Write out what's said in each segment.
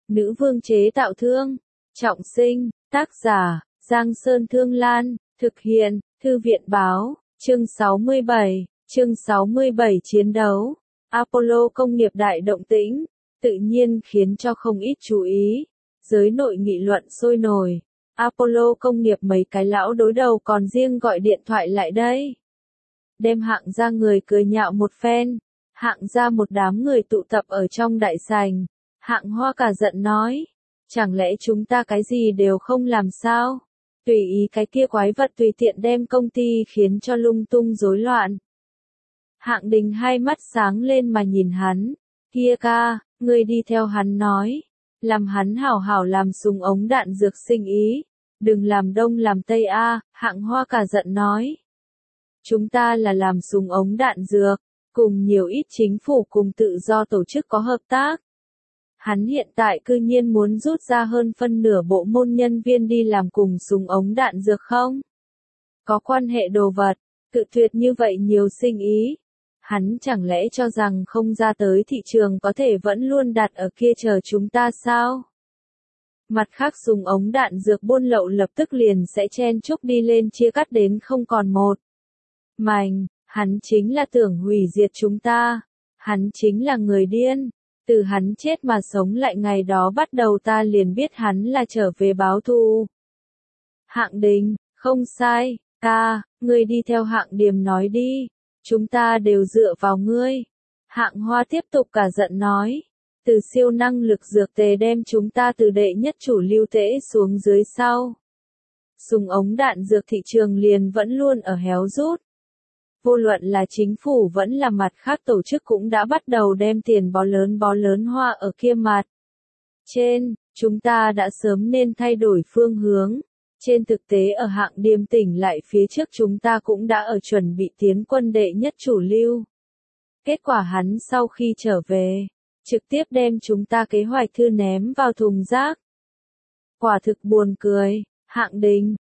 Nữ vương chế tạo thương. Trọng sinh, tác giả, Giang Sơn Thương Lan, thực hiện, Thư viện Báo, chương 67, chiến đấu. Apollo công nghiệp đại động tĩnh, tự nhiên khiến cho không ít chú ý. Giới nội nghị luận sôi nổi. Apollo công nghiệp mấy cái lão đối đầu còn riêng gọi điện thoại lại đây. Đem Hạng gia người cười nhạo một phen. Hạng gia một đám người tụ tập ở trong đại sảnh. Hạng Hoa cả giận nói. Chẳng lẽ chúng ta cái gì đều không làm sao? Tùy ý cái kia quái vật tùy tiện đem công ty khiến cho lung tung rối loạn. Hạng Đình hai mắt sáng lên mà nhìn hắn. Kia ca, ngươi đi theo hắn nói. Làm hắn hảo hảo làm súng ống đạn dược sinh ý. Đừng làm đông làm tây a. Hạng Hoa cả giận nói. Chúng ta là làm súng ống đạn dược, cùng nhiều ít chính phủ cùng tự do tổ chức có hợp tác. Hắn hiện tại cư nhiên muốn rút ra hơn phân nửa bộ môn nhân viên đi làm cùng súng ống đạn dược không? Có quan hệ đồ vật, cự tuyệt như vậy nhiều sinh ý. Hắn chẳng lẽ cho rằng không ra tới thị trường có thể vẫn luôn đặt ở kia chờ chúng ta sao? Mặt khác súng ống đạn dược buôn lậu lập tức liền sẽ chen chúc đi lên chia cắt đến không còn một. Mành, hắn chính là tưởng hủy diệt chúng ta. Hắn chính là người điên. Từ hắn chết mà sống lại ngày đó bắt đầu ta liền biết hắn là trở về báo thù. Hạng Đình, không sai, ca, ngươi đi theo Hạng Điềm nói đi. Chúng ta đều dựa vào ngươi. Hạng Hoa tiếp tục cả giận nói. Từ siêu năng lực dược tề đem chúng ta từ đệ nhất chủ lưu tễ xuống dưới sau. Súng ống đạn dược thị trường liền vẫn luôn ở héo rút. Vô luận là chính phủ vẫn là mặt khác tổ chức cũng đã bắt đầu đem tiền bó lớn hoa ở kia mặt. Trên, chúng ta đã sớm nên thay đổi phương hướng. Trên thực tế ở Hạng Điềm tỉnh lại phía trước chúng ta cũng đã ở chuẩn bị tiến quân đệ nhất chủ lưu. Kết quả hắn sau khi trở về, trực tiếp đem chúng ta kế hoạch thư ném vào thùng rác. Quả thực buồn cười, Hạng Đình,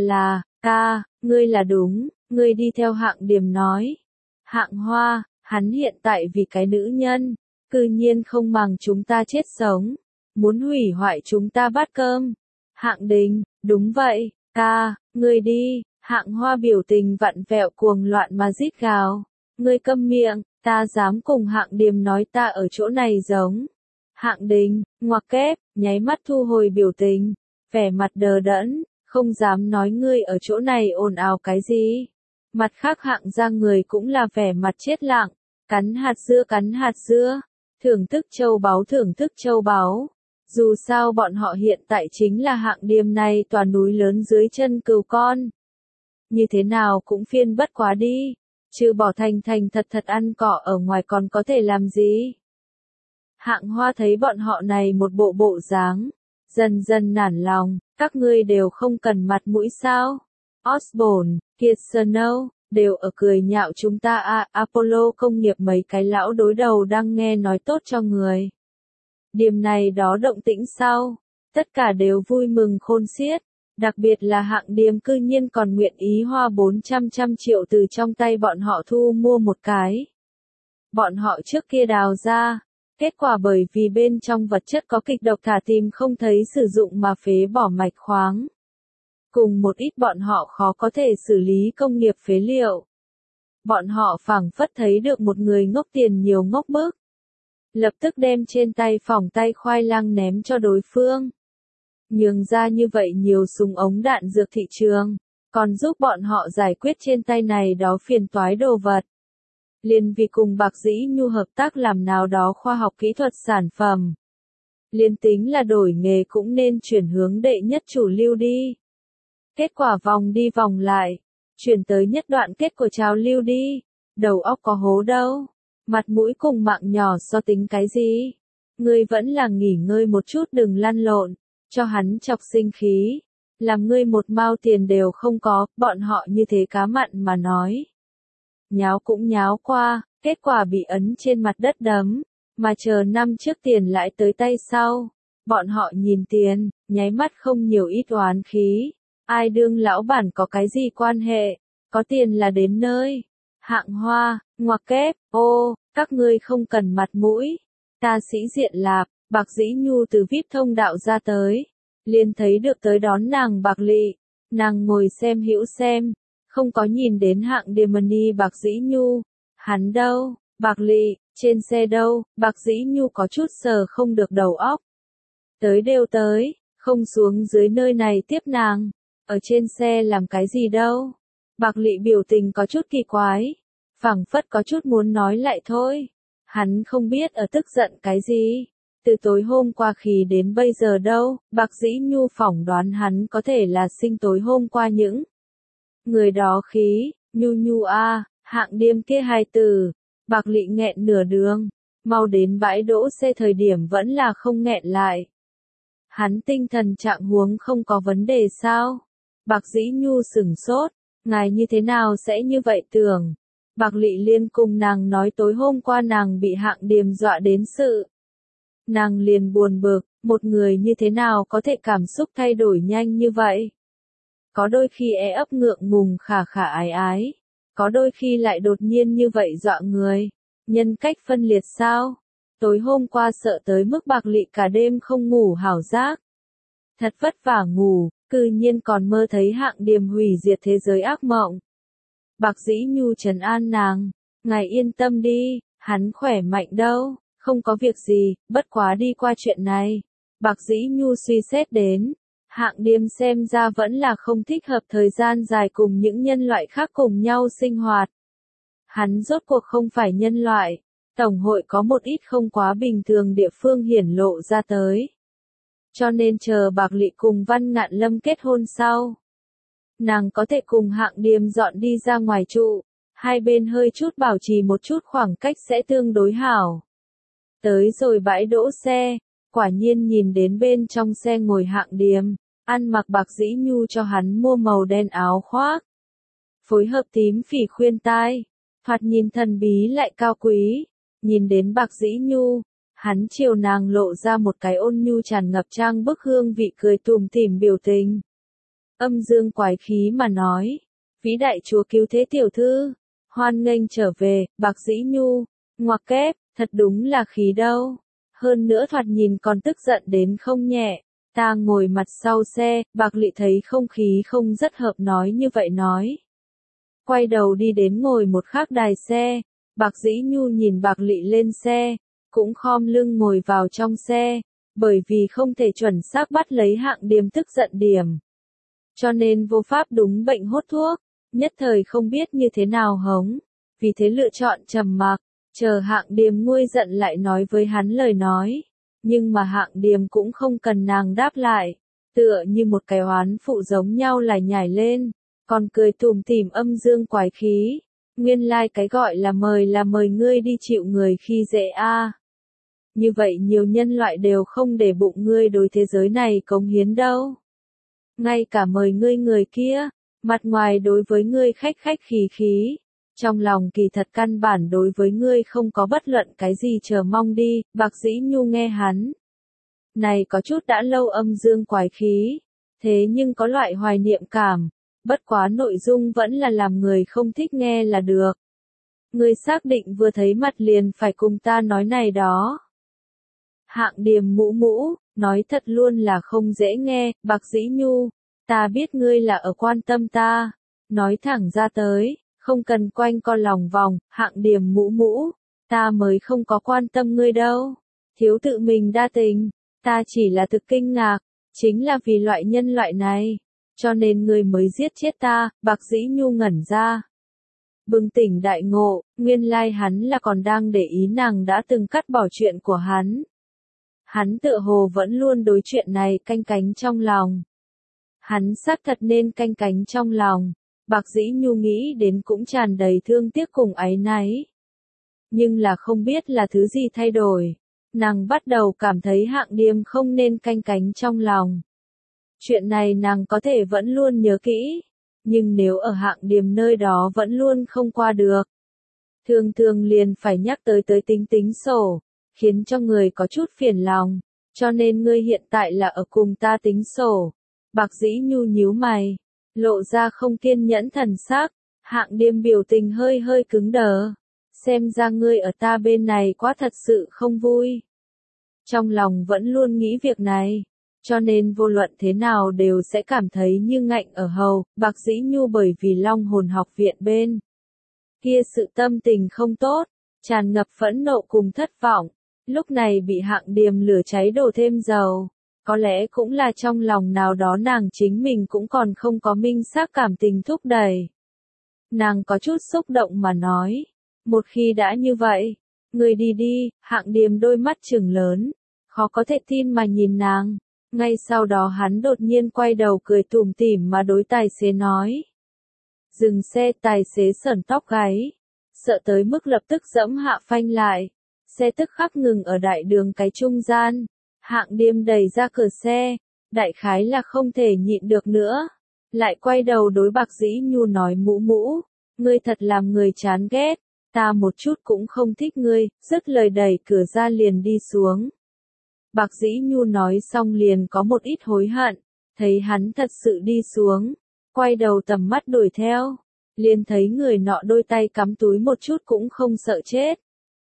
ca, ngươi là đúng. Ngươi đi theo Hạng Điềm nói. Hạng Hoa, hắn hiện tại vì cái nữ nhân, cư nhiên không màng chúng ta chết sống, muốn hủy hoại chúng ta bát cơm. Hạng Đình, đúng vậy, ca, ngươi đi. Hạng Hoa biểu tình vặn vẹo cuồng loạn mà rít gào. Ngươi câm miệng, ta dám cùng Hạng Điềm nói ta ở chỗ này giống. Hạng Đình, ngoặc kép, nháy mắt thu hồi biểu tình, vẻ mặt đờ đẫn, không dám nói ngươi ở chỗ này ồn ào cái gì. Mặt khác Hạng gia người cũng là vẻ mặt chết lặng, cắn hạt dưa, thưởng thức châu báu. Dù sao bọn họ hiện tại chính là Hạng Điềm này tòa núi lớn dưới chân cừu con. Như thế nào cũng phiên bất quá đi, trừ bỏ thành thật ăn cỏ ở ngoài còn có thể làm gì. Hạng Hoa thấy bọn họ này một bộ dáng, dần dần nản lòng, các ngươi đều không cần mặt mũi sao. Osborne, Kirshner, đều ở cười nhạo chúng ta Apollo công nghiệp mấy cái lão đối đầu đang nghe nói tốt cho người. Điểm này đó động tĩnh sau, tất cả đều vui mừng khôn xiết, đặc biệt là Hạng Điềm cư nhiên còn nguyện ý hoa 400 triệu từ trong tay bọn họ thu mua một cái. Bọn họ trước kia đào ra, kết quả bởi vì bên trong vật chất có kịch độc thả tìm không thấy sử dụng mà phế bỏ mạch khoáng. Cùng một ít bọn họ khó có thể xử lý công nghiệp phế liệu. Bọn họ phảng phất thấy được một người ngốc tiền nhiều ngốc bức. Lập tức đem trên tay phỏng tay khoai lang ném cho đối phương. Nhường ra như vậy nhiều súng ống đạn dược thị trường, còn giúp bọn họ giải quyết trên tay này đó phiền toái đồ vật. Liền vì cùng Bạc Dĩ Nhu hợp tác làm nào đó khoa học kỹ thuật sản phẩm. Liên tính là đổi nghề cũng nên chuyển hướng đệ nhất chủ lưu đi. Kết quả vòng đi vòng lại, chuyển tới nhất đoạn kết của trào lưu đi, đầu óc có hố đâu, mặt mũi cùng mạng nhỏ so tính cái gì. Ngươi vẫn là nghỉ ngơi một chút đừng lăn lộn, cho hắn chọc sinh khí, làm ngươi một mao tiền đều không có, bọn họ như thế cá mặn mà nói. Nháo cũng nháo qua, kết quả bị ấn trên mặt đất đấm, mà chờ năm trước tiền lại tới tay sau, bọn họ nhìn tiền, nháy mắt không nhiều ít oán khí. Ai đương lão bản có cái gì quan hệ, có tiền là đến nơi. Hạng Hoa, ngoặc kép, các ngươi không cần mặt mũi. Ta sĩ diện lạp, Bạc Dĩ Nhu từ VIP thông đạo ra tới, liền thấy được tới đón nàng Bạc Lị, nàng ngồi xem hữu xem, không có nhìn đến Hạng Điềm Money Bạc Dĩ Nhu, hắn đâu, Bạc Lị, trên xe đâu, Bạc Dĩ Nhu có chút sờ không được đầu óc. Tới đều tới, không xuống dưới nơi này tiếp nàng, ở trên xe làm cái gì đâu. Bạc Lị biểu tình có chút kỳ quái, phảng phất có chút muốn nói lại thôi. Hắn không biết ở tức giận cái gì. Từ tối hôm qua khi đến bây giờ đâu, Bạc Dĩ Nhu phỏng đoán hắn có thể là sinh tối hôm qua những người đó khí, Nhu Nhu a, Hạng Điềm kia hai từ. Bạc Lị nghẹn nửa đường, mau đến bãi đỗ xe thời điểm vẫn là không nghẹn lại. Hắn tinh thần trạng huống không có vấn đề sao? Bạc Dĩ Nhu sửng sốt, ngài như thế nào sẽ như vậy tưởng? Bạc Lị liên cùng nàng nói tối hôm qua nàng bị Hạng Điềm dọa đến sự. Nàng liền buồn bực, một người như thế nào có thể cảm xúc thay đổi nhanh như vậy? Có đôi khi ấp ngượng ngùng khả khả ái ái, có đôi khi lại đột nhiên như vậy dọa người. Nhân cách phân liệt sao? Tối hôm qua sợ tới mức Bạc Lị cả đêm không ngủ hảo giác. Thật vất vả ngủ, cư nhiên còn mơ thấy Hạng Điềm hủy diệt thế giới ác mộng. Bạc Dĩ Nhu trấn an nàng, ngài yên tâm đi, hắn khỏe mạnh đâu, không có việc gì, bất quá đi qua chuyện này. Bạc Dĩ Nhu suy xét đến, Hạng Điềm xem ra vẫn là không thích hợp thời gian dài cùng những nhân loại khác cùng nhau sinh hoạt. Hắn rốt cuộc không phải nhân loại, Tổng hội có một ít không quá bình thường địa phương hiển lộ ra tới. Cho nên chờ Bạc Lị cùng Văn Ngạn Lâm kết hôn sau, nàng có thể cùng Hạng Điềm dọn đi ra ngoài trụ, hai bên hơi chút bảo trì một chút khoảng cách sẽ tương đối hảo. Tới rồi bãi đỗ xe, quả nhiên nhìn đến bên trong xe ngồi Hạng Điềm, ăn mặc Bạc Dĩ Nhu cho hắn mua màu đen áo khoác, phối hợp tím phỉ khuyên tai, thoạt nhìn thần bí lại cao quý. Nhìn đến Bạc Dĩ Nhu, hắn chiều nàng lộ ra một cái ôn nhu tràn ngập trang bức hương vị cười tủm tỉm biểu tình. Âm dương quái khí mà nói, vĩ đại chúa cứu thế tiểu thư, hoan nghênh trở về, Bạc Dĩ Nhu, ngoặc kép, thật đúng là khí đâu. Hơn nữa thoạt nhìn còn tức giận đến không nhẹ, ta ngồi mặt sau xe, Bạc Lị thấy không khí không rất hợp nói như vậy nói. Quay đầu đi đến ngồi một khác đài xe. Bạc Dĩ Nhu nhìn Bạc Lị lên xe, cũng khom lưng ngồi vào trong xe, bởi vì không thể chuẩn xác bắt lấy Hạng Điềm tức giận điểm. Cho nên vô pháp đúng bệnh hốt thuốc, nhất thời không biết như thế nào hống, vì thế lựa chọn trầm mặc, chờ Hạng Điềm nguôi giận lại nói với hắn lời nói. Nhưng mà Hạng Điềm cũng không cần nàng đáp lại, tựa như một cái oán phụ giống nhau lại nhảy lên, còn cười tủm tỉm âm dương quái khí. Nguyên lai cái gọi là mời ngươi đi chịu người khi dễ a. Như vậy nhiều nhân loại đều không để bụng ngươi đối thế giới này cống hiến đâu. Ngay cả mời ngươi người kia, mặt ngoài đối với ngươi khách khách khí khí, trong lòng kỳ thật căn bản đối với ngươi không có bất luận cái gì chờ mong đi. Bạc Dĩ Nhu nghe hắn này có chút đã lâu âm dương quái khí, thế nhưng có loại hoài niệm cảm. Bất quá nội dung vẫn là làm người không thích nghe là được. Ngươi xác định vừa thấy mặt liền phải cùng ta nói này đó. Hạng Điềm mũ mũ, nói thật luôn là không dễ nghe, Bạc Dĩ Nhu, ta biết ngươi là ở quan tâm ta. Nói thẳng ra tới, không cần quanh co lòng vòng, Hạng Điềm mũ mũ, ta mới không có quan tâm ngươi đâu. Thiếu tự mình đa tình, ta chỉ là thực kinh ngạc, chính là vì loại nhân loại này. Cho nên ngươi mới giết chết ta. Bạc Dĩ Nhu ngẩn ra. Bừng tỉnh đại ngộ, nguyên lai hắn là còn đang để ý nàng đã từng cắt bỏ chuyện của hắn. Hắn tựa hồ vẫn luôn đối chuyện này canh cánh trong lòng. Hắn xác thật nên canh cánh trong lòng. Bạc Dĩ Nhu nghĩ đến cũng tràn đầy thương tiếc cùng áy náy. Nhưng là không biết là thứ gì thay đổi. Nàng bắt đầu cảm thấy Hạng Điềm không nên canh cánh trong lòng. Chuyện này nàng có thể vẫn luôn nhớ kỹ, nhưng nếu ở Hạng Điềm nơi đó vẫn luôn không qua được. Thường thường liền phải nhắc tới tính sổ, khiến cho người có chút phiền lòng, cho nên ngươi hiện tại là ở cùng ta tính sổ. Bạc Dĩ Nhu nhíu mày, lộ ra không kiên nhẫn thần sắc, Hạng Điềm biểu tình hơi hơi cứng đờ. Xem ra ngươi ở ta bên này quá thật sự không vui. trong lòng vẫn luôn nghĩ việc này, cho nên vô luận thế nào đều sẽ cảm thấy như ngạnh ở hầu. Bạc Dĩ Nhu bởi vì Long Hồn học viện bên kia sự tâm tình không tốt, tràn ngập phẫn nộ cùng thất vọng, lúc này bị Hạng Điềm lửa cháy đổ thêm dầu. Có lẽ cũng là trong lòng nào đó nàng chính mình cũng còn không có minh xác cảm tình thúc đẩy. Nàng có chút xúc động mà nói, một khi đã như vậy, người đi đi. Hạng Điềm đôi mắt trừng lớn, khó có thể tin mà nhìn nàng. Ngay sau đó hắn đột nhiên quay đầu cười tủm tỉm mà đối tài xế nói. Dừng xe. Tài xế sởn tóc gáy, sợ tới mức lập tức giẫm hạ phanh lại. Xe tức khắc ngừng ở đại đường cái trung gian. Hạng Điềm đẩy ra cửa xe, đại khái là không thể nhịn được nữa. Lại quay đầu đối Bạc Dĩ Nhu nói, Mũ Mũ, ngươi thật làm người chán ghét, ta một chút cũng không thích ngươi. Dứt lời đẩy cửa ra liền đi xuống. Bạc Dĩ Nhu nói xong liền có một ít hối hận, thấy hắn thật sự đi xuống, quay đầu tầm mắt đuổi theo, liền thấy người nọ đôi tay cắm túi một chút cũng không sợ chết.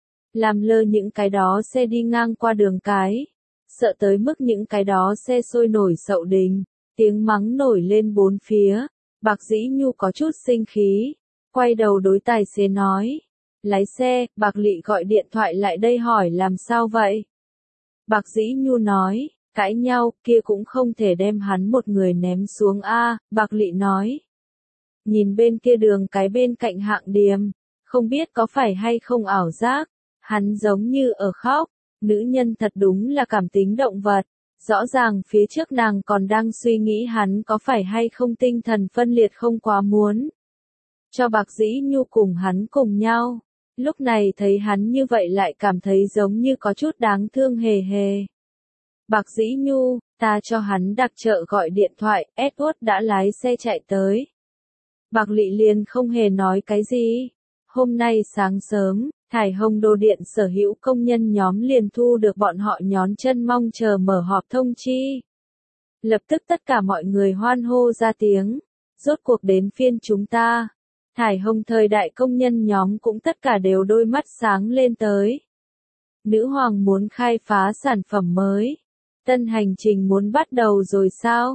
Làm lơ những cái đó xe đi ngang qua đường cái, sợ tới mức những cái đó xe sôi nổi sậu đình, tiếng mắng nổi lên bốn phía. Bạc Dĩ Nhu có chút sinh khí, quay đầu đối tài xế nói, lái xe. Bạc Lị gọi điện thoại lại đây hỏi làm sao vậy. Bạc Dĩ Nhu nói, cãi nhau, kia cũng không thể đem hắn một người ném xuống a. Bạc Lị nói, nhìn bên kia đường cái bên cạnh Hạng Điềm, không biết có phải hay không ảo giác, hắn giống như ở khóc. Nữ nhân thật đúng là cảm tính động vật, rõ ràng phía trước nàng còn đang suy nghĩ hắn có phải hay không tinh thần phân liệt không quá muốn cho Bạc Dĩ Nhu cùng hắn cùng nhau. Lúc này thấy hắn như vậy lại cảm thấy giống như có chút đáng thương hề hề. Bạc Dĩ Nhu, ta cho hắn đặc trợ gọi điện thoại. Edward đã lái xe chạy tới. Bạc Lị liền không hề nói cái gì. Hôm nay sáng sớm, Thải Hồng Đồ Điện sở hữu công nhân nhóm liền thu được bọn họ nhón chân mong chờ mở họp thông chi. Lập tức tất cả mọi người hoan hô ra tiếng. Rốt cuộc đến phiên chúng ta. Thải Hồng thời đại công nhân nhóm cũng tất cả đều đôi mắt sáng lên tới. Nữ hoàng muốn khai phá sản phẩm mới. Tân hành trình muốn bắt đầu rồi sao?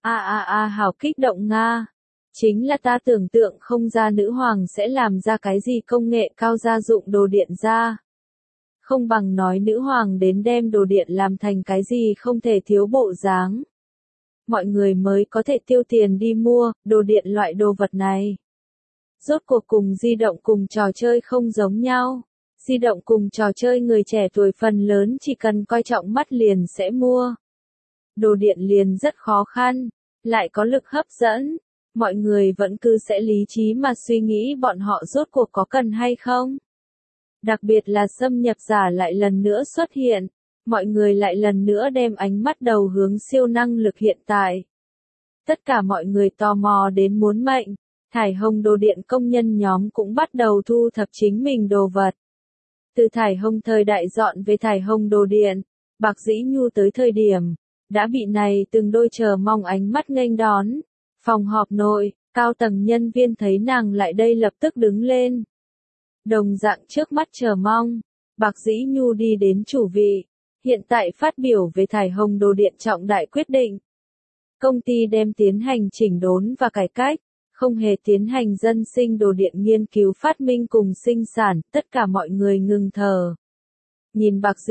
Hào kích động Nga. Chính là ta tưởng tượng không ra nữ hoàng sẽ làm ra cái gì công nghệ cao gia dụng đồ điện ra. Không bằng nói nữ hoàng đến đem đồ điện làm thành cái gì không thể thiếu bộ dáng. Mọi người mới có thể tiêu tiền đi mua đồ điện loại đồ vật này. Rốt cuộc cùng di động cùng trò chơi không giống nhau. Di động cùng trò chơi người trẻ tuổi phần lớn chỉ cần coi trọng mắt liền sẽ mua. Đồ điện liền rất khó khăn, lại có lực hấp dẫn. Mọi người vẫn cứ sẽ lý trí mà suy nghĩ bọn họ rốt cuộc có cần hay không. Đặc biệt là xâm nhập giả lại lần nữa xuất hiện, mọi người lại lần nữa đem ánh mắt đầu hướng siêu năng lực hiện tại. Tất cả mọi người tò mò đến muốn mệnh, Thải Hồng Đồ Điện công nhân nhóm cũng bắt đầu thu thập chính mình đồ vật. Từ Thải Hồng thời đại dọn về Thải Hồng Đồ Điện, Bạc Dĩ Nhu tới thời điểm, đã bị này từng đôi chờ mong ánh mắt nghênh đón. Phòng họp nội, cao tầng nhân viên thấy nàng lại đây lập tức đứng lên. Đồng dạng trước mắt chờ mong, Bạc Dĩ Nhu đi đến chủ vị, hiện tại phát biểu về Thải Hồng Đồ Điện trọng đại quyết định. Công ty đem tiến hành chỉnh đốn và cải cách, không hề tiến hành dân sinh đồ điện nghiên cứu phát minh cùng sinh sản, tất cả mọi người ngừng thở. Nhìn Bạc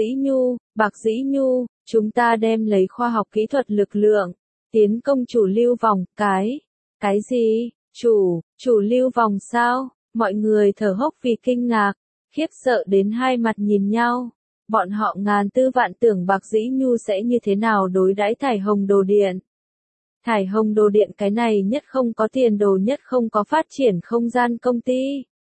Dĩ Nhu, chúng ta đem lấy khoa học kỹ thuật lực lượng, tiến công chủ lưu vòng. Cái gì? Chủ lưu vòng sao? Mọi người thở hốc vì kinh ngạc, khiếp sợ đến hai mặt nhìn nhau. Bọn họ ngàn tư vạn tưởng Bạc Dĩ Nhu sẽ như thế nào đối đãi Thải Hồng Đồ Điện. Thải Hồng Đồ Điện cái này nhất không có tiền đồ nhất không có phát triển không gian công ty.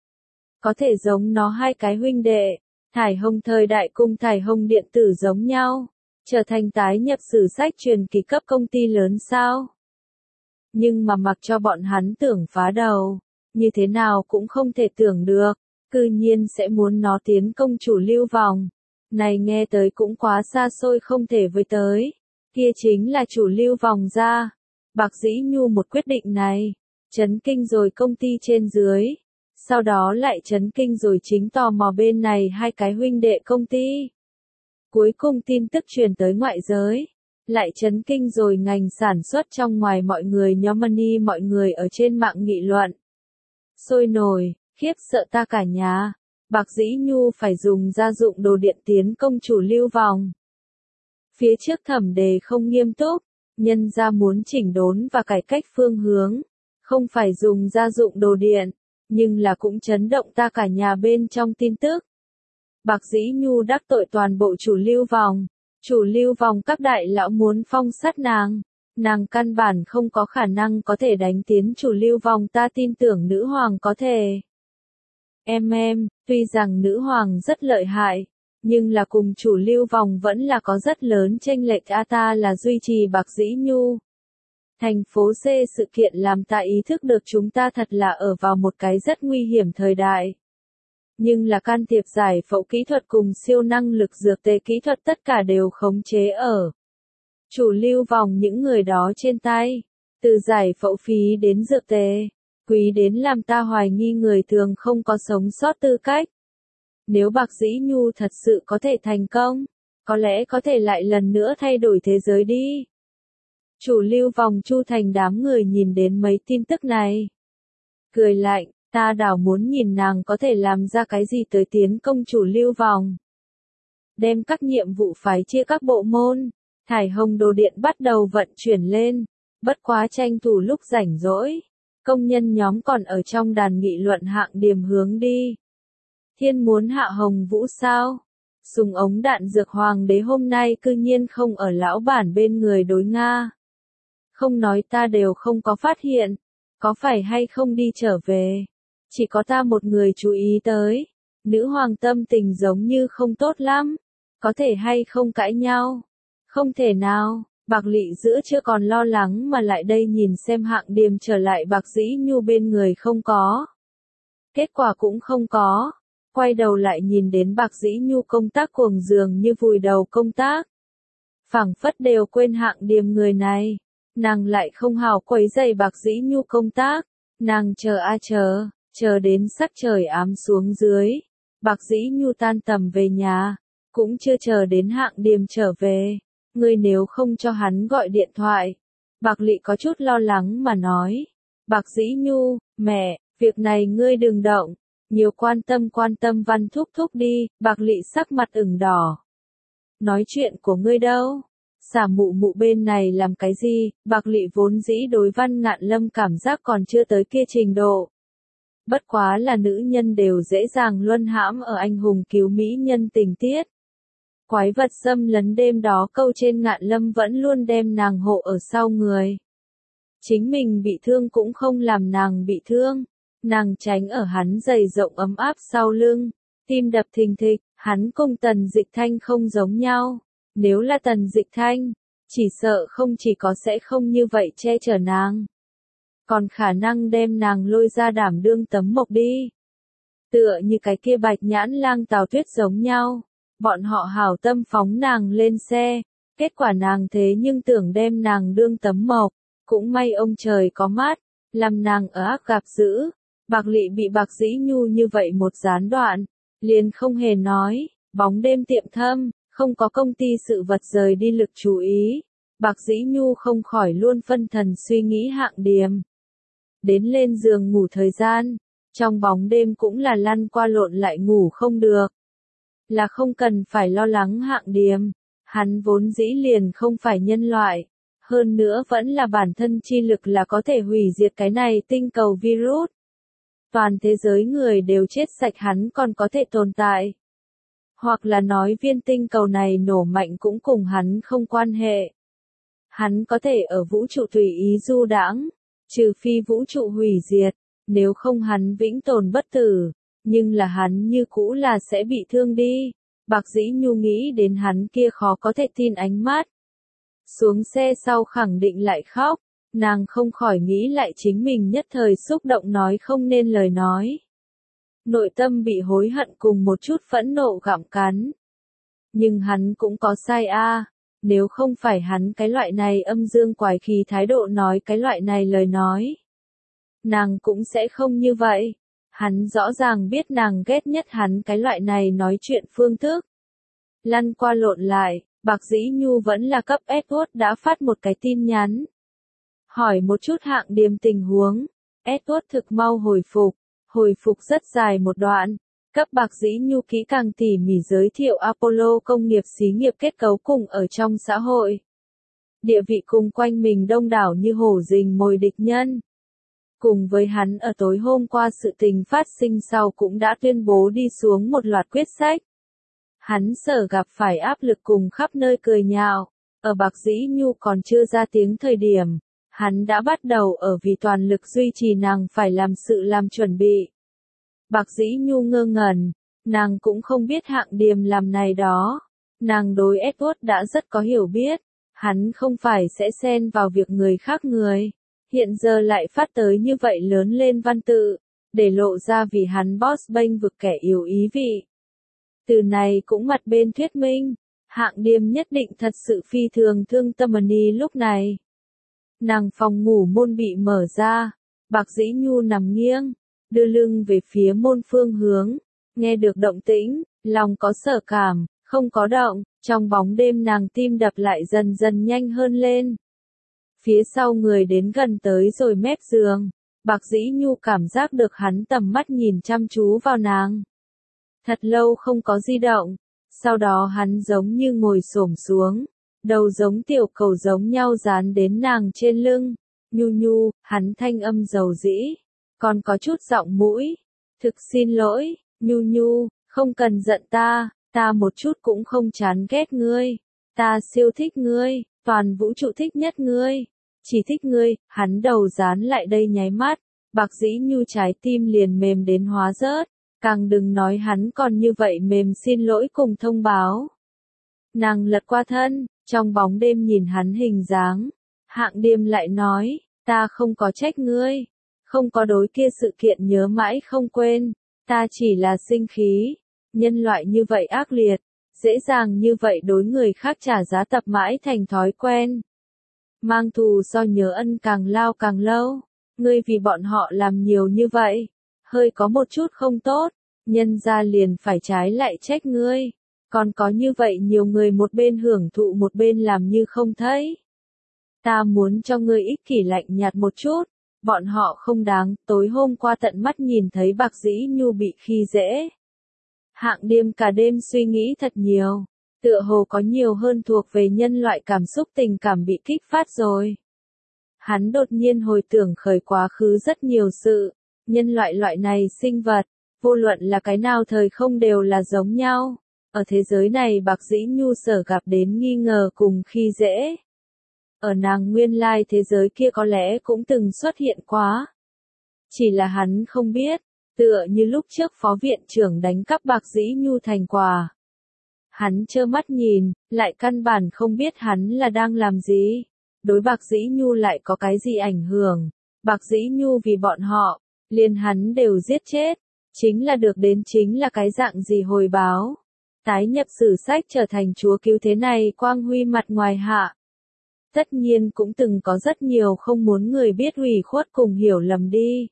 Có thể giống nó hai cái huynh đệ, Thải Hồng thời đại cùng Thải Hồng Điện tử giống nhau, trở thành tái nhập sử sách truyền kỳ cấp công ty lớn sao? Nhưng mà mặc cho bọn hắn tưởng phá đầu, như thế nào cũng không thể tưởng được, cư nhiên sẽ muốn nó tiến công chủ lưu vòng. Này nghe tới cũng quá xa xôi không thể với tới, kia chính là chủ lưu vòng ra. Bạc Dĩ Nhu một quyết định này, chấn kinh rồi công ty trên dưới, sau đó lại chấn kinh rồi chính tò mò bên này hai cái huynh đệ công ty. Cuối cùng tin tức truyền tới ngoại giới, lại chấn kinh rồi ngành sản xuất trong ngoài mọi người nhóm money mọi người ở trên mạng nghị luận. Sôi nổi, khiếp sợ ta cả nhà. Bạc Dĩ Nhu phải dùng gia dụng đồ điện tiến công chủ Lưu Vòng. Phía trước thẩm đề không nghiêm túc, nhân ra muốn chỉnh đốn và cải cách phương hướng, không phải dùng gia dụng đồ điện, nhưng là cũng chấn động ta cả nhà bên trong tin tức. Bạc Dĩ Nhu đắc tội toàn bộ chủ Lưu Vòng, chủ Lưu Vòng các đại lão muốn phong sát nàng căn bản không có khả năng có thể đánh tiến chủ Lưu Vòng, ta tin tưởng nữ hoàng có thể. Em, tuy rằng nữ hoàng rất lợi hại, nhưng là cùng chủ Lưu Vòng vẫn là có rất lớn chênh lệch, ta là duy trì Bạc Dĩ Nhu. Thành phố C sự kiện làm ta ý thức được chúng ta thật là ở vào một cái rất nguy hiểm thời đại. Nhưng là can thiệp giải phẫu kỹ thuật cùng siêu năng lực dược tề kỹ thuật tất cả đều khống chế ở chủ Lưu Vòng những người đó trên tay, từ giải phẫu phí đến dược tề, quý đến làm ta hoài nghi người thường không có sống sót tư cách. Nếu Bạc Dĩ Nhu thật sự có thể thành công, có lẽ có thể lại lần nữa thay đổi thế giới đi. Chủ Lưu Vòng Chu Thành đám người nhìn đến mấy tin tức này, cười lạnh, ta đảo muốn nhìn nàng có thể làm ra cái gì tới tiến công chủ Lưu Vòng. Đem các nhiệm vụ phái chia các bộ môn, thải hồng đồ điện bắt đầu vận chuyển lên, bất quá tranh thủ lúc rảnh rỗi, công nhân nhóm còn ở trong đàn nghị luận hạng điểm hướng đi. Thiên muốn hạ hồng vũ sao? Súng ống đạn dược hoàng đế hôm nay cư nhiên không ở lão bản bên người đối Nga. Không nói ta đều không có phát hiện, có phải hay không đi trở về. Chỉ có ta một người chú ý tới, nữ hoàng tâm tình giống như không tốt lắm, có thể hay không cãi nhau. Không thể nào, Bạc Lị giữa chưa còn lo lắng mà lại đây nhìn xem hạng điểm trở lại Bạc Dĩ Nhu bên người không có. Kết quả cũng không có, quay đầu lại nhìn đến Bạc Dĩ Nhu công tác cuồng dường như vùi đầu công tác. Phảng phất đều quên hạng điểm người này, nàng lại không hào quấy rầy Bạc Dĩ Nhu công tác, nàng chờ đến sắc trời ám xuống dưới, Bạc Dĩ Nhu tan tầm về nhà, cũng chưa chờ đến hạng điểm trở về. Ngươi nếu không cho hắn gọi điện thoại. Bạc Lị có chút lo lắng mà nói. Bạc Dĩ Nhu, mẹ, việc này ngươi đừng động, nhiều quan tâm Văn thúc thúc đi. Bạc Lị sắc mặt ửng đỏ. Nói chuyện của ngươi đâu? Xả mụ mụ bên này làm cái gì? Bạc Lị vốn dĩ đối Văn Ngạn Lâm cảm giác còn chưa tới kia trình độ. Bất quá là nữ nhân đều dễ dàng luân hãm ở anh hùng cứu mỹ nhân tình tiết. Quái vật xâm lấn đêm đó câu trên Ngạn Lâm vẫn luôn đem nàng hộ ở sau người. Chính mình bị thương cũng không làm nàng bị thương. Nàng tránh ở hắn dày rộng ấm áp sau lưng. Tim đập thình thịch, hắn cùng Tần Dịch Thanh không giống nhau. Nếu là Tần Dịch Thanh, chỉ sợ không chỉ có sẽ không như vậy che chở nàng. Còn khả năng đem nàng lôi ra đảm đương tấm mộc đi. Tựa như cái kia Bạch Nhãn Lang Tào Tuyết giống nhau. Bọn họ hảo tâm phóng nàng lên xe, kết quả nàng thế nhưng tưởng đem nàng đương tấm mộc, cũng may ông trời có mắt, làm nàng ở ác gặp dữ. Bạc Lị bị Bạc Dĩ Nhu như vậy một gián đoạn, liền không hề nói, bóng đêm tiệm thâm, không có công ty sự vật rời đi lực chú ý. Bạc Dĩ Nhu không khỏi luôn phân thần suy nghĩ hạng điểm. Đến lên giường ngủ thời gian, trong bóng đêm cũng là lăn qua lộn lại ngủ không được. Là không cần phải lo lắng hạng điểm, hắn vốn dĩ liền không phải nhân loại, hơn nữa vẫn là bản thân chi lực là có thể hủy diệt cái này tinh cầu virus. Toàn thế giới người đều chết sạch hắn còn có thể tồn tại. Hoặc là nói viên tinh cầu này nổ mạnh cũng cùng hắn không quan hệ. Hắn có thể ở vũ trụ tùy ý du đãng, trừ phi vũ trụ hủy diệt, nếu không hắn vĩnh tồn bất tử. Nhưng là hắn như cũ là sẽ bị thương đi. Bạc Dĩ Nhu nghĩ đến hắn kia khó có thể tin ánh mắt. Xuống xe sau khẳng định lại khóc, nàng không khỏi nghĩ lại chính mình nhất thời xúc động nói không nên lời nói. Nội tâm bị hối hận cùng một chút phẫn nộ gặm cắn. Nhưng hắn cũng có sai a, nếu không phải hắn cái loại này âm dương quái khí thái độ nói cái loại này lời nói. Nàng cũng sẽ không như vậy. Hắn rõ ràng biết nàng ghét nhất hắn cái loại này nói chuyện phương thức. Lăn qua lộn lại, Bạc Dĩ Nhu vẫn là cấp Edward đã phát một cái tin nhắn. Hỏi một chút Hạng Điềm tình huống. Edward thực mau hồi phục rất dài một đoạn. Cấp Bạc Dĩ Nhu kỹ càng tỉ mỉ giới thiệu Apollo công nghiệp xí nghiệp kết cấu cùng ở trong xã hội. Địa vị cùng quanh mình đông đảo như hổ rình mồi địch nhân. Cùng với hắn ở tối hôm qua sự tình phát sinh sau cũng đã tuyên bố đi xuống một loạt quyết sách. Hắn sợ gặp phải áp lực cùng khắp nơi cười nhạo. Ở Bạc Dĩ Nhu còn chưa ra tiếng thời điểm, hắn đã bắt đầu ở vì toàn lực duy trì nàng phải làm sự làm chuẩn bị. Bạc Dĩ Nhu ngơ ngẩn, nàng cũng không biết Hạng Điềm làm này đó. Nàng đối Edward đã rất có hiểu biết, hắn không phải sẽ xen vào việc người khác người. Hiện giờ lại phát tới như vậy lớn lên văn tự, để lộ ra vì hắn boss bênh vực kẻ yếu ý vị. Từ này cũng mặt bên thuyết minh, Hạng Điềm nhất định thật sự phi thường thương Tâm lúc này. Nàng phòng ngủ môn bị mở ra, Bạc Dĩ Nhu nằm nghiêng, đưa lưng về phía môn phương hướng, nghe được động tĩnh, lòng có sở cảm, không có động, trong bóng đêm nàng tim đập lại dần dần nhanh hơn lên. Phía sau người đến gần tới rồi mép giường, Bạc Dĩ Nhu cảm giác được hắn tầm mắt nhìn chăm chú vào nàng. Thật lâu không có di động, sau đó hắn giống như ngồi xổm xuống, đầu giống tiểu cầu giống nhau dán đến nàng trên lưng. Nhu Nhu, hắn thanh âm dầu dĩ, còn có chút giọng mũi. Thực xin lỗi, Nhu Nhu, không cần giận ta một chút cũng không chán ghét ngươi. Ta siêu thích ngươi, toàn vũ trụ thích nhất ngươi. Chỉ thích ngươi, hắn đầu dán lại đây nháy mắt, Bạc Dĩ Nhu trái tim liền mềm đến hóa rớt, càng đừng nói hắn còn như vậy mềm xin lỗi cùng thông báo. Nàng lật qua thân, trong bóng đêm nhìn hắn hình dáng, Hạng Điềm lại nói, ta không có trách ngươi, không có đối kia sự kiện nhớ mãi không quên, ta chỉ là sinh khí, nhân loại như vậy ác liệt, dễ dàng như vậy đối người khác trả giá tập mãi thành thói quen. Mang thù so nhớ ân càng lao càng lâu, ngươi vì bọn họ làm nhiều như vậy, hơi có một chút không tốt, nhân ra liền phải trái lại trách ngươi, còn có như vậy nhiều người một bên hưởng thụ một bên làm như không thấy. Ta muốn cho ngươi ích kỷ lạnh nhạt một chút, bọn họ không đáng, tối hôm qua tận mắt nhìn thấy Bạc Dĩ Nhu bị khi dễ. Hạng Điềm cả đêm suy nghĩ thật nhiều. Tựa hồ có nhiều hơn thuộc về nhân loại cảm xúc tình cảm bị kích phát rồi. Hắn đột nhiên hồi tưởng khởi quá khứ rất nhiều sự, nhân loại này sinh vật, vô luận là cái nào thời không đều là giống nhau. Ở thế giới này Bạc Dĩ Nhu sở gặp đến nghi ngờ cùng khi dễ. Ở nàng nguyên lai thế giới kia có lẽ cũng từng xuất hiện quá. Chỉ là hắn không biết, tựa như lúc trước phó viện trưởng đánh cắp Bạc Dĩ Nhu thành quà. Hắn trơ mắt nhìn, lại căn bản không biết hắn là đang làm gì. Đối Bạc Dĩ Nhu lại có cái gì ảnh hưởng. Bạc Dĩ Nhu vì bọn họ, liền hắn đều giết chết. Chính là được đến chính là cái dạng gì hồi báo. Tái nhập sử sách trở thành chúa cứu thế này quang huy mặt ngoài hạ. Tất nhiên cũng từng có rất nhiều không muốn người biết ủy khuất cùng hiểu lầm đi.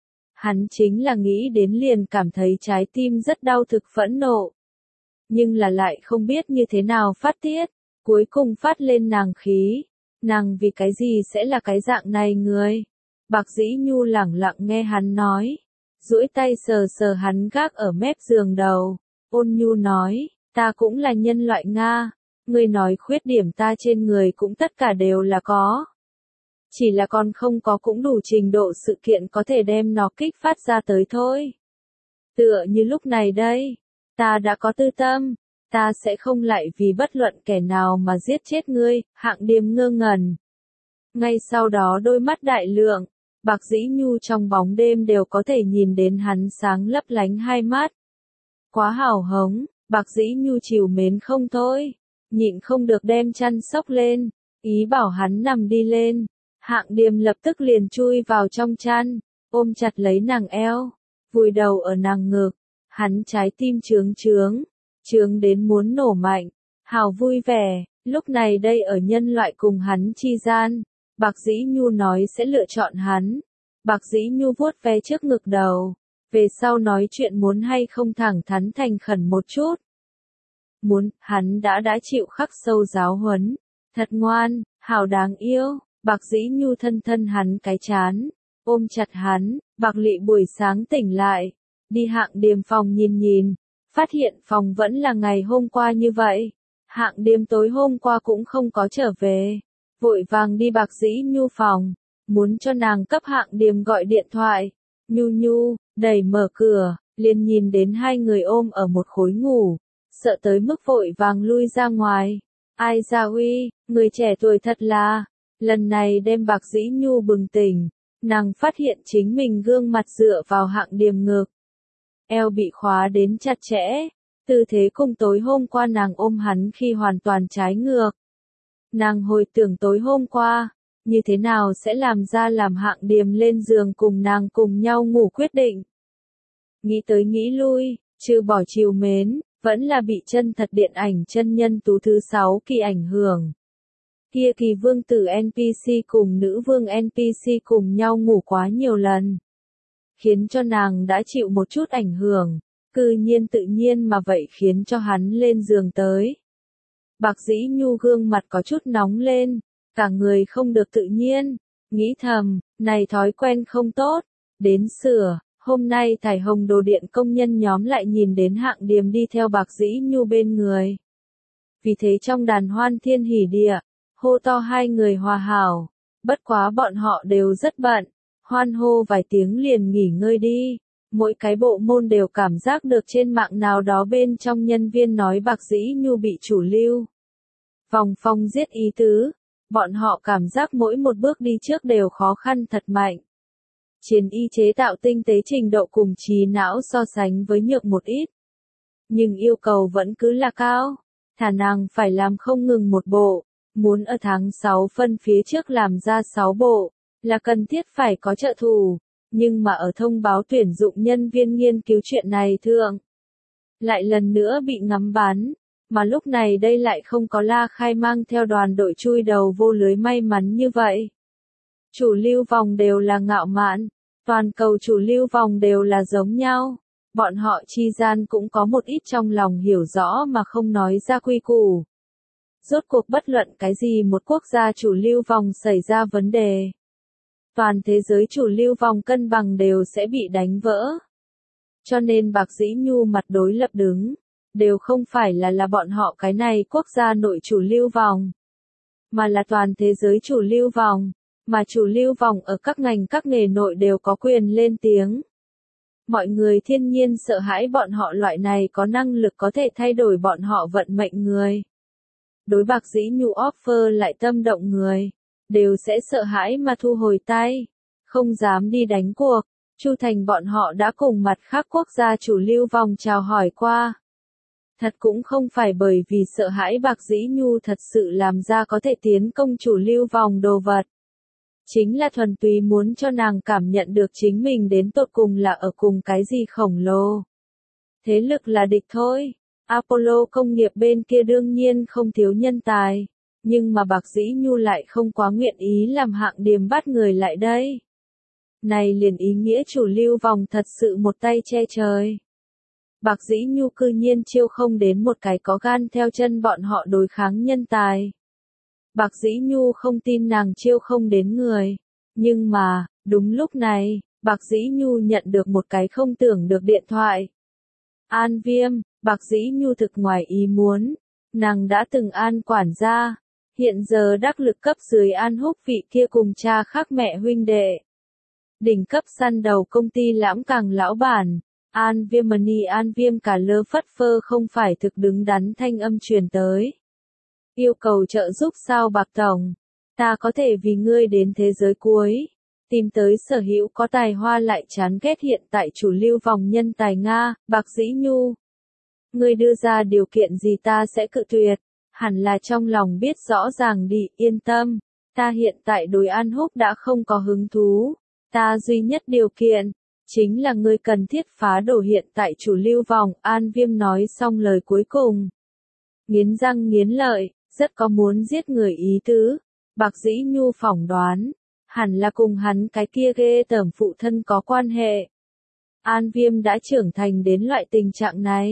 Hắn chính là nghĩ đến liền cảm thấy trái tim rất đau thực phẫn nộ. Nhưng là lại không biết như thế nào phát tiết, cuối cùng phát lên nàng khí. Nàng vì cái gì sẽ là cái dạng này người? Bạc Dĩ Nhu lẳng lặng nghe hắn nói, duỗi tay sờ sờ hắn gác ở mép giường đầu, ôn nhu nói, ta cũng là nhân loại Nga, ngươi nói khuyết điểm ta trên người cũng tất cả đều là có. Chỉ là còn không có cũng đủ trình độ sự kiện có thể đem nó kích phát ra tới thôi. Tựa như lúc này đây, ta đã có tư tâm, ta sẽ không lại vì bất luận kẻ nào mà giết chết ngươi. Hạng Điềm ngơ ngẩn. Ngay sau đó đôi mắt đại lượng, Bạc Dĩ Nhu trong bóng đêm đều có thể nhìn đến hắn sáng lấp lánh hai mắt. Quá hào hống, Bạc Dĩ Nhu trìu mến không thôi, nhịn không được đem chăn xốc lên, ý bảo hắn nằm đi lên. Hạng Điềm lập tức liền chui vào trong chăn, ôm chặt lấy nàng eo, vùi đầu ở nàng ngực, hắn trái tim trướng đến muốn nổ mạnh, hào vui vẻ, lúc này đây ở nhân loại cùng hắn chi gian, Bạc Dĩ Nhu nói sẽ lựa chọn hắn. Bạc Dĩ Nhu vuốt ve trước ngực đầu, về sau nói chuyện muốn hay không thẳng thắn thành khẩn một chút. hắn đã chịu khắc sâu giáo huấn. Thật ngoan, hào đáng yêu. Bạc Dĩ Nhu thân thân hắn cái trán, ôm chặt hắn. Bạc Lị buổi sáng tỉnh lại, đi Hạng Điềm phòng nhìn, phát hiện phòng vẫn là ngày hôm qua như vậy. Hạng Điềm tối hôm qua cũng không có trở về, vội vàng đi Bạc Dĩ Nhu phòng, muốn cho nàng cấp Hạng Điềm gọi điện thoại. Nhu, đẩy mở cửa, liền nhìn đến hai người ôm ở một khối ngủ, sợ tới mức vội vàng lui ra ngoài. Ai ra uy, người trẻ tuổi thật là, lần này đem Bạc Dĩ Nhu bừng tỉnh, nàng phát hiện chính mình gương mặt dựa vào Hạng Điềm ngực. Eo bị khóa đến chặt chẽ, tư thế cùng tối hôm qua nàng ôm hắn khi hoàn toàn trái ngược. Nàng hồi tưởng tối hôm qua, như thế nào sẽ làm Hạng Điềm lên giường cùng nàng cùng nhau ngủ quyết định. Nghĩ tới nghĩ lui, trừ bỏ trìu mến, vẫn là bị chân thật điện ảnh chân nhân tú thứ 6 kỳ ảnh hưởng. Kia kỳ vương tử NPC cùng nữ vương NPC cùng nhau ngủ quá nhiều lần, khiến cho nàng đã chịu một chút ảnh hưởng, tự nhiên mà vậy khiến cho hắn lên giường tới. Bạc Dĩ Nhu gương mặt có chút nóng lên, cả người không được tự nhiên, nghĩ thầm, này thói quen không tốt, đến sửa. Hôm nay thải hồng đồ điện công nhân nhóm lại nhìn đến Hạng Điềm đi theo Bạc Dĩ Nhu bên người. Vì thế trong đàn hoan thiên hỉ địa, hô to hai người hòa hảo, bất quá bọn họ đều rất bận, hoan hô vài tiếng liền nghỉ ngơi đi. Mỗi cái bộ môn đều cảm giác được trên mạng nào đó bên trong nhân viên nói Bạc Dĩ Nhu bị chủ lưu vòng phong giết ý tứ, bọn họ cảm giác mỗi một bước đi trước đều khó khăn thật mạnh. Chiến y chế tạo tinh tế trình độ cùng trí não so sánh với nhược một ít. Nhưng yêu cầu vẫn cứ là cao, thả nàng phải làm không ngừng một bộ, muốn ở tháng 6 phân phía trước làm ra 6 bộ, là cần thiết phải có trợ thủ, nhưng mà ở thông báo tuyển dụng nhân viên nghiên cứu chuyện này thượng, lại lần nữa bị ngắm bắn, mà lúc này đây lại không có La Khai mang theo đoàn đội chui đầu vô lưới may mắn như vậy. Chủ lưu vòng đều là ngạo mạn, toàn cầu chủ lưu vòng đều là giống nhau, bọn họ chi gian cũng có một ít trong lòng hiểu rõ mà không nói ra quy củ. Rốt cuộc bất luận cái gì một quốc gia chủ lưu vòng xảy ra vấn đề, toàn thế giới chủ lưu vòng cân bằng đều sẽ bị đánh vỡ. Cho nên Bạc Dĩ Nhu mặt đối lập đứng, đều không phải là bọn họ cái này quốc gia nội chủ lưu vòng, mà là toàn thế giới chủ lưu vòng. Mà chủ lưu vòng ở các ngành các nghề nội đều có quyền lên tiếng. Mọi người thiên nhiên sợ hãi bọn họ loại này có năng lực có thể thay đổi bọn họ vận mệnh người. Đối Bạc Dĩ Nhu offer lại tâm động người, đều sẽ sợ hãi mà thu hồi tay, không dám đi đánh cuộc. Chu Thành bọn họ đã cùng mặt khác quốc gia chủ lưu vòng chào hỏi qua. Thật cũng không phải bởi vì sợ hãi Bạc Dĩ Nhu thật sự làm ra có thể tiến công chủ lưu vòng đồ vật. Chính là thuần túy muốn cho nàng cảm nhận được chính mình đến tột cùng là ở cùng cái gì khổng lồ. Thế lực là địch thôi. Apollo công nghiệp bên kia đương nhiên không thiếu nhân tài, nhưng mà Bạc Dĩ Nhu lại không quá nguyện ý làm Hạng Điềm bắt người lại đây. Này liền ý nghĩa chủ lưu vòng thật sự một tay che trời. Bạc Dĩ Nhu cư nhiên chiêu không đến một cái có gan theo chân bọn họ đối kháng nhân tài. Bạc Dĩ Nhu không tin nàng chiêu không đến người. Nhưng mà, đúng lúc này, Bạc Dĩ Nhu nhận được một cái không tưởng được điện thoại. An Viêm, Bạc Dĩ Nhu thực ngoài ý muốn. Nàng đã từng an quản gia, hiện giờ đắc lực cấp dưới An Húc vị kia cùng cha khác mẹ huynh đệ. Đỉnh cấp săn đầu công ty Lãm Càng lão bản, An Viêm Money An Viêm cả lơ phất phơ không phải thực đứng đắn thanh âm truyền tới. Yêu cầu trợ giúp sao Bạc Tổng? Ta có thể vì ngươi đến thế giới cuối, tìm tới sở hữu có tài hoa lại chán ghét hiện tại chủ lưu vòng nhân tài Nga, Bạc Dĩ Nhu. Ngươi đưa ra điều kiện gì ta sẽ cự tuyệt, hẳn là trong lòng biết rõ ràng đi, yên tâm. Ta hiện tại đối An Húc đã không có hứng thú, ta duy nhất điều kiện, chính là ngươi cần thiết phá đổ hiện tại chủ lưu vòng, An Viêm nói xong lời cuối cùng. Nghiến răng nghiến lợi, rất có muốn giết người ý tứ. Bạc Dĩ Nhu phỏng đoán, hẳn là cùng hắn cái kia ghê tởm phụ thân có quan hệ. An Viêm đã trưởng thành đến loại tình trạng này,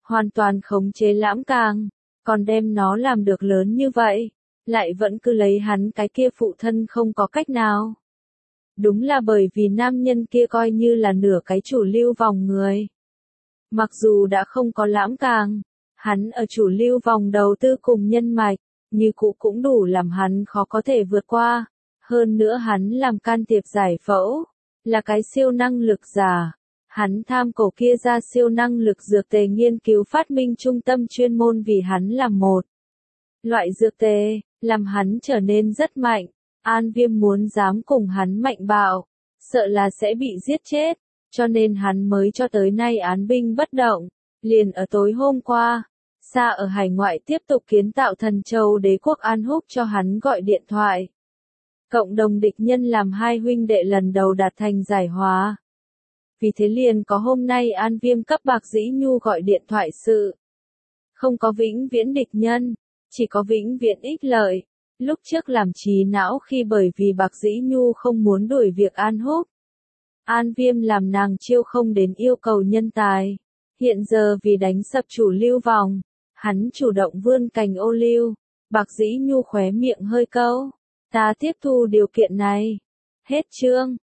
hoàn toàn khống chế Lãm Càng, còn đem nó làm được lớn như vậy, lại vẫn cứ lấy hắn cái kia phụ thân không có cách nào. Đúng là bởi vì nam nhân kia coi như là nửa cái chủ lưu vòng người. Mặc dù đã không có Lãm Càng, hắn ở chủ lưu vòng đầu tư cùng nhân mạch, như cũ cũng đủ làm hắn khó có thể vượt qua. Hơn nữa hắn làm can thiệp giải phẫu, là cái siêu năng lực giả. Hắn tham cổ kia ra siêu năng lực dược tề nghiên cứu phát minh trung tâm chuyên môn vì hắn làm một loại dược tề, làm hắn trở nên rất mạnh. An Viêm muốn dám cùng hắn mạnh bạo, sợ là sẽ bị giết chết, cho nên hắn mới cho tới nay án binh bất động. Liền ở tối hôm qua, xa ở hải ngoại tiếp tục kiến tạo Thần Châu Đế quốc An Húc cho hắn gọi điện thoại. Cộng đồng địch nhân làm hai huynh đệ lần đầu đạt thành giải hòa. Vì thế liền có hôm nay An Viêm cấp Bạc Dĩ Nhu gọi điện thoại sự. Không có vĩnh viễn địch nhân, chỉ có vĩnh viễn ích lợi. Lúc trước làm trí não khi bởi vì Bạc Dĩ Nhu không muốn đuổi việc An Húc. An Viêm làm nàng chiêu không đến yêu cầu nhân tài. Hiện giờ vì đánh sập chủ lưu vòng, hắn chủ động vươn cành ô liu. Bạc Dĩ Nhu khóe miệng hơi câu. Ta tiếp thu điều kiện này. Hết chương.